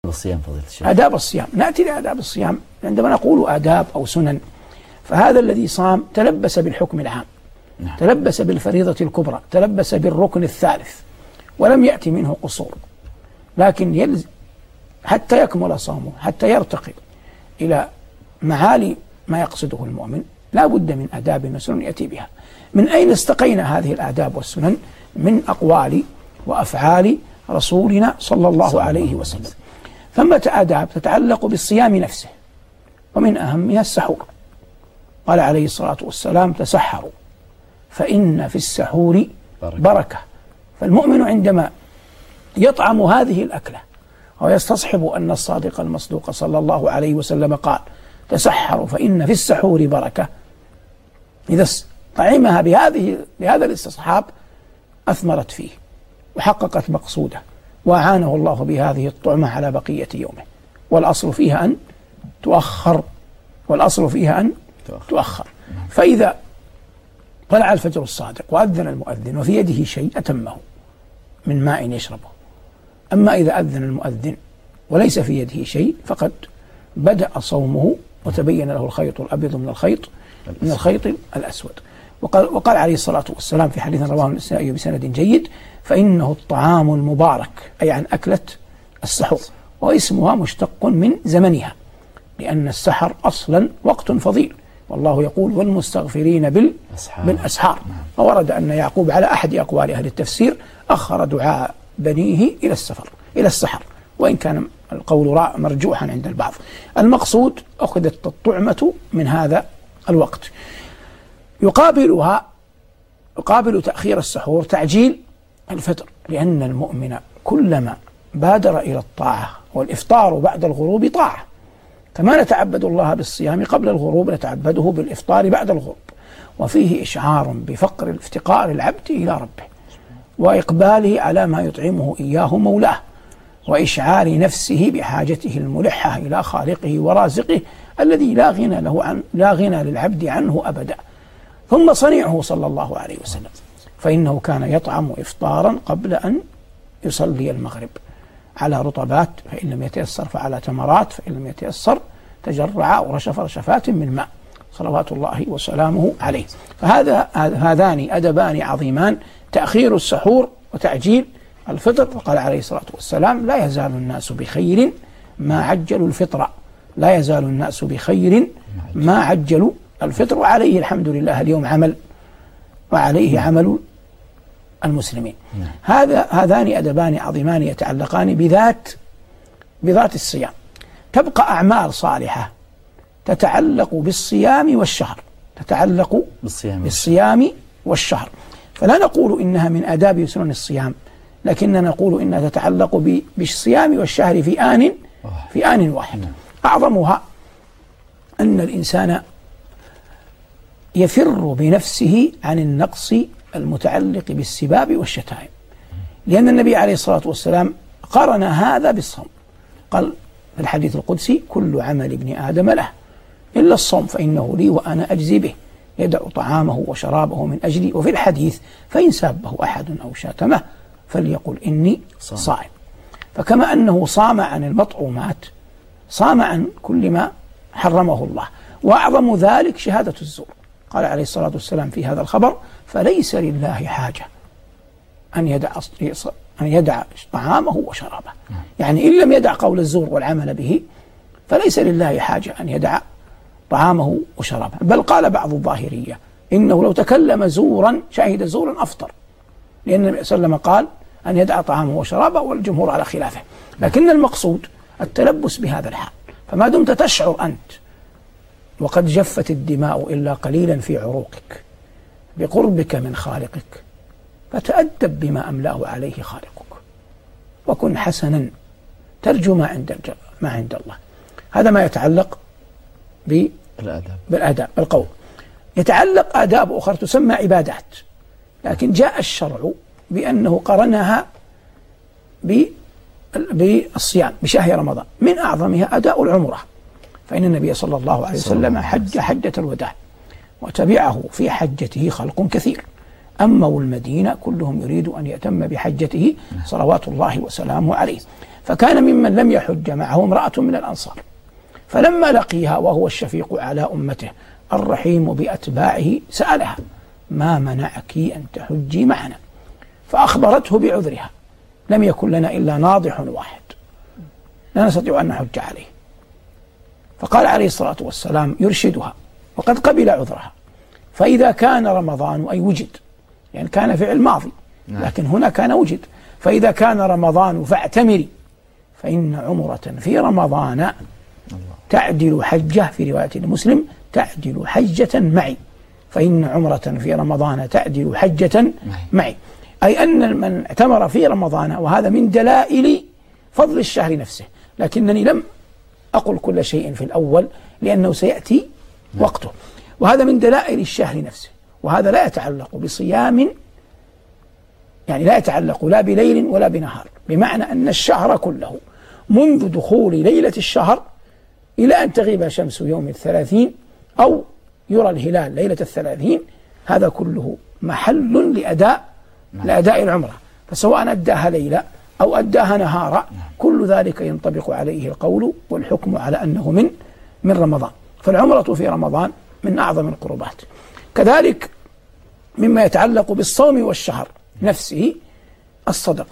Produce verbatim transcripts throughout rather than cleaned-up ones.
الصيام فضيلة الشيخ. آداب الصيام. نأتي لآداب الصيام. عندما نقول آداب أو سنن، فهذا الذي صام تلبس بالحكم العام، نعم. تلبس بالفريضة الكبرى، تلبس بالركن الثالث، ولم يأتي منه قصور، لكن يلز حتى يكمل صومه، حتى يرتقي إلى معالي ما يقصده المؤمن، لا بد من آداب وسنن يأتي بها. من أين استقينا هذه الآداب والسنن؟ من أقوال وأفعال رسولنا صلى الله عليه وسلم. ثمة آداب تتعلق بالصيام نفسه، ومن أهمها السحور. قال عليه الصلاة والسلام: تسحروا فإن في السحور بركة. فالمؤمن عندما يطعم هذه الأكلة ويستصحب أن الصادق المصدوق صلى الله عليه وسلم قال: تسحروا فإن في السحور بركة، إذا طعمها بهذه بهذا الاستصحاب أثمرت فيه وحققت مقصوده، وأعانه الله بهذه الطعمة على بقية يومه. والأصل فيها أن تؤخر، والأصل فيها أن تؤخر. فإذا طلع الفجر الصادق وأذن المؤذن وفي يده شيء أتمه من ماء يشربه. أما إذا أذن المؤذن وليس في يده شيء فقد بدأ صومه وتبين له الخيط الأبيض من الخيط من الخيط الأسود. وقال, وقال عليه الصلاة والسلام في حديث رواه النسائي بسند جيد: فإنه الطعام المبارك، أي عن أكلة السحور، واسمها مشتق من زمنها، لأن السحر أصلا وقت فضيل، والله يقول: والمستغفرين بالأسحار. وورد أن يعقوب على أحد أقوال أهل التفسير أخر دعاء بنيه إلى السفر إلى السحر، وإن كان القول مرجوحا عند البعض. المقصود أخذت الطعمة من هذا الوقت. يقابلها يقابل تأخير السحور تعجيل الفطر، لأن المؤمن كلما بادر إلى الطاعة، والإفطار بعد الغروب طاعة، كما نتعبد الله بالصيام قبل الغروب نتعبده بالإفطار بعد الغروب، وفيه إشعار بفقر الافتقار العبد إلى ربه، وإقباله على ما يطعمه إياه مولاه، وإشعار نفسه بحاجته الملحة إلى خالقه ورازقه الذي لا غنى له عن لا غنى للعبد عنه أبدا. ثم صنيعه صلى الله عليه وسلم، فإنه كان يطعم إفطارا قبل أن يصلي المغرب على رطبات، فإن لم يتيسر فعلى تمرات، فإن لم يتيسر تجرع ورشف رشفات من ماء صلوات الله وسلامه عليه. فهذا هذان أدبان عظيمان: تأخير السحور وتعجيل الفطر. وقال عليه الصلاة والسلام: لا يزال الناس بخير ما عجلوا الفطر، لا يزال الناس بخير ما عجلوا الفطر. وعليه الحمد لله اليوم عمل، وعليه عمل المسلمين. هذا هذان أدبان عظيمان يتعلقان بذات بذات الصيام. تبقى أعمال صالحة تتعلق بالصيام والشهر، تتعلق بالصيام, بالصيام والشهر. فلا نقول إنها من آداب سنن الصيام، لكننا نقول إنها تتعلق بالصيام والشهر في آن في آن واحد. أعظمها أن الإنسان يفر بنفسه عن النقص المتعلق بالسباب والشتائم، لأن النبي عليه الصلاة والسلام قارن هذا بالصوم. قال في الحديث القدسي: كل عمل ابن آدم له إلا الصوم فإنه لي وأنا أجزي به، يدع طعامه وشرابه من أجلي. وفي الحديث: فإن سابه أحد أو شاتمه فليقل إني صائم. فكما أنه صام عن المطعومات صام عن كل ما حرمه الله. وأعظم ذلك شهادة الزور. قال عليه الصلاة والسلام في هذا الخبر: فليس لله حاجة أن يدع أن يدع طعامه وشرابه. يعني إن لم يدع قول الزور والعمل به فليس لله حاجة أن يدع طعامه وشرابه. بل قال بعض الظاهرية: إنه لو تكلم زورا شهد زورا أفطر، لأن النبي صلى الله عليه وسلم قال أن يدع طعامه وشرابه، والجمهور على خلافه. لكن المقصود التلبس بهذا الحال. فما دمت تشعر أنت وقد جفت الدماء إلا قليلا في عروقك بقربك من خالقك، فتأدب بما أملاه عليه خالقك، وكن حسنا ترجو ما عند ما عند الله. هذا ما يتعلق بالآداب بالآداب القول. يتعلق آداب أخرى تسمى عبادات، لكن جاء الشرع بأنه قرنها بالصيام بشهر رمضان. من أعظمها أداء العمرة، فإن النبي صلى الله عليه وسلم حج حجة الوداع، وتبعه في حجته خلق كثير، أما المدينة كلهم يريد أن يتم بحجته صلوات الله وسلامه عليه. فكان ممن لم يحج معه امرأة من الأنصار، فلما لقيها وهو الشفيق على أمته الرحيم بأتباعه سألها: ما منعك أن تحجي معنا؟ فأخبرته بعذرها: لم يكن لنا إلا ناضح واحد لا نستطيع أن نحج عليه. فقال عليه الصلاة والسلام يرشدها وقد قبل عذرها: فإذا كان رمضان أي وجد، يعني كان فعل ماضي لكن هنا كان وجد، فإذا كان رمضان فاعتمري فإن عمرة في رمضان تعدل حجة، في رواية المسلم تعدل حجة معي، فإن عمرة في رمضان تعدل حجة معي، أي أن من اعتمر في رمضان، وهذا من دلائل فضل الشهر نفسه، لكنني لم أقل كل شيء في الأول لأنه سيأتي وقته، وهذا من دلائل الشهر نفسه، وهذا لا يتعلق بصيام، يعني لا يتعلق لا بليل ولا بنهار، بمعنى أن الشهر كله منذ دخول ليلة الشهر إلى أن تغيب شمس يوم الثلاثين أو يرى الهلال ليلة الثلاثين، هذا كله محل لأداء لأداء العمرة، فسواء أداها ليلة أو أداها نهارا كل ذلك ينطبق عليه القول والحكم على أنه من من رمضان. فالعمرة في رمضان من أعظم القربات. كذلك مما يتعلق بالصوم والشهر نفسه الصدقة،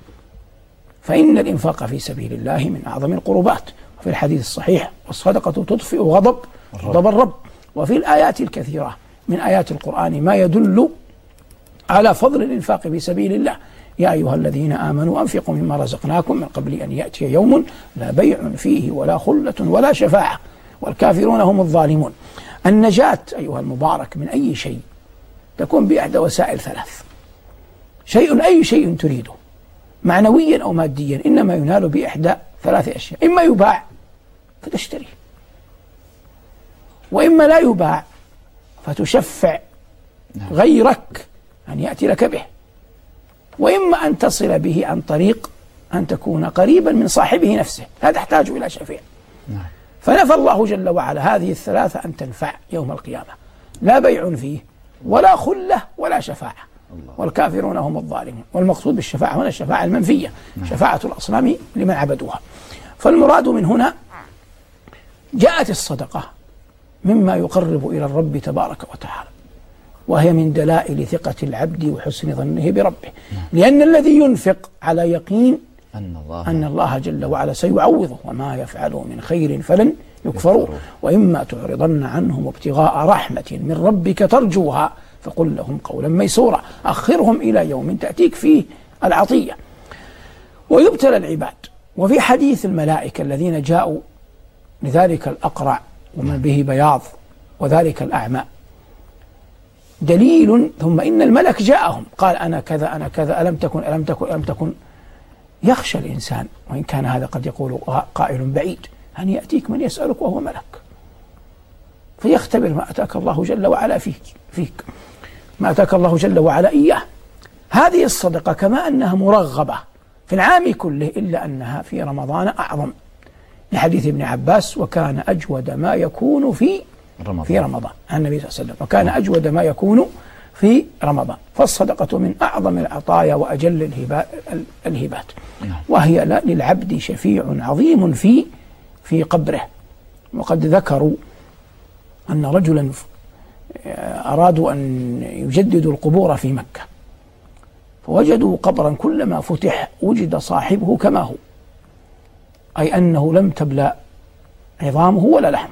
فإن الإنفاق في سبيل الله من أعظم القربات، وفي الحديث الصحيح: والصدقة تطفئ غضب غضب الرب. وفي الآيات الكثيرة من آيات القرآن ما يدل على فضل الإنفاق في سبيل الله: يا أيها الذين آمنوا أنفقوا مما رزقناكم من قبل أن يأتي يوم لا بيع فيه ولا خلة ولا شفاعة والكافرون هم الظالمون. النجاة أيها المبارك من أي شيء تكون بإحدى وسائل ثلاث: شيء أي شيء تريده معنويا أو ماديا إنما ينال بإحدى ثلاث أشياء: إما يباع فتشتريه، وإما لا يباع فتشفع غيرك أن يأتي لك به، وإما أن تصل به عن طريق أن تكون قريبا من صاحبه نفسه، لا تحتاج إلى شفيع. فنفى الله جل وعلا هذه الثلاثة أن تنفع يوم القيامة: لا بيع فيه ولا خلة ولا شفاعة والكافرون هم الظالمون. والمقصود بالشفاعة هنا الشفاعة المنفية، شفاعة الأصنام لمن عبدوها. فالمراد من هنا جاءت الصدقة مما يقرب إلى الرب تبارك وتعالى، وهي من دلائل ثقة العبد وحسن ظنه بربه، لأن الذي ينفق على يقين أن الله, أن الله جل وعلا سيعوضه، وما يفعله من خير فلن يكفروه، وإما تعرضن عنهم ابتغاء رحمة من ربك ترجوها فقل لهم قولا ميسورا، أخرهم إلى يوم تأتيك فيه العطية. ويبتلى العباد. وفي حديث الملائكة الذين جاءوا لذلك الأقرع ومن به بياض وذلك الأعمى دليل، ثم إن الملك جاءهم قال: أنا كذا أنا كذا، ألم تكن ألم تكن ألم تكن. يخشى الإنسان، وإن كان هذا قد يقول قائل بعيد، أن يأتيك من يسألك وهو ملك فيختبر ما أتاك الله جل وعلا فيك فيك ما أتاك الله جل وعلا إياه. هذه الصدقة كما أنها مرغبة في العام كله إلا أنها في رمضان أعظم، لحديث ابن عباس: وكان أجود ما يكون في رمضان في رمضان عن النبي صلى الله عليه وسلم، وكان أجود ما يكون في رمضان. فالصدقة من أعظم العطايا وأجل الهبات، وهي للعبد شفيع عظيم في في قبره. وقد ذكروا أن رجلا أرادوا أن يجددوا القبور في مكة، فوجدوا قبرا كلما فتح وجد صاحبه كما هو، أي أنه لم تبلى عظامه ولا لحمه،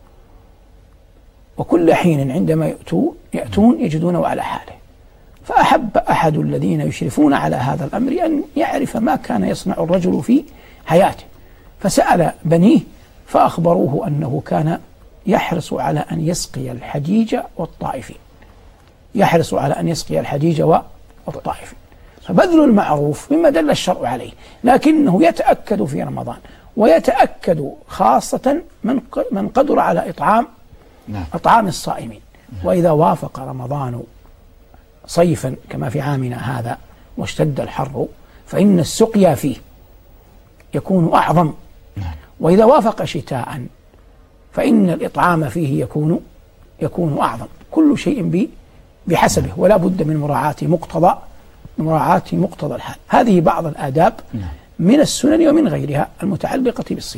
وكل حين عندما يأتون, يأتون يجدونه على حاله. فأحب أحد الذين يشرفون على هذا الأمر أن يعرف ما كان يصنع الرجل في حياته، فسأل بنيه فأخبروه أنه كان يحرص على أن يسقي الحجيج والطائفين، يحرص على أن يسقي الحجيج والطائفين. فبذل المعروف مما دل الشرع عليه، لكنه يتأكد في رمضان، ويتأكد خاصة من من قدر على إطعام نعم. إطعام الصائمين. وإذا وافق رمضان صيفا كما في عامنا هذا واشتد الحر فإن السقيا فيه يكون أعظم، وإذا وافق شتاء فإن الإطعام فيه يكون يكون أعظم. كل شيء بحسبه، ولا بد من مراعاة مقتضى مراعاة مقتضى الحال. هذه بعض الآداب من السنن ومن غيرها المتعلقة بالصيام.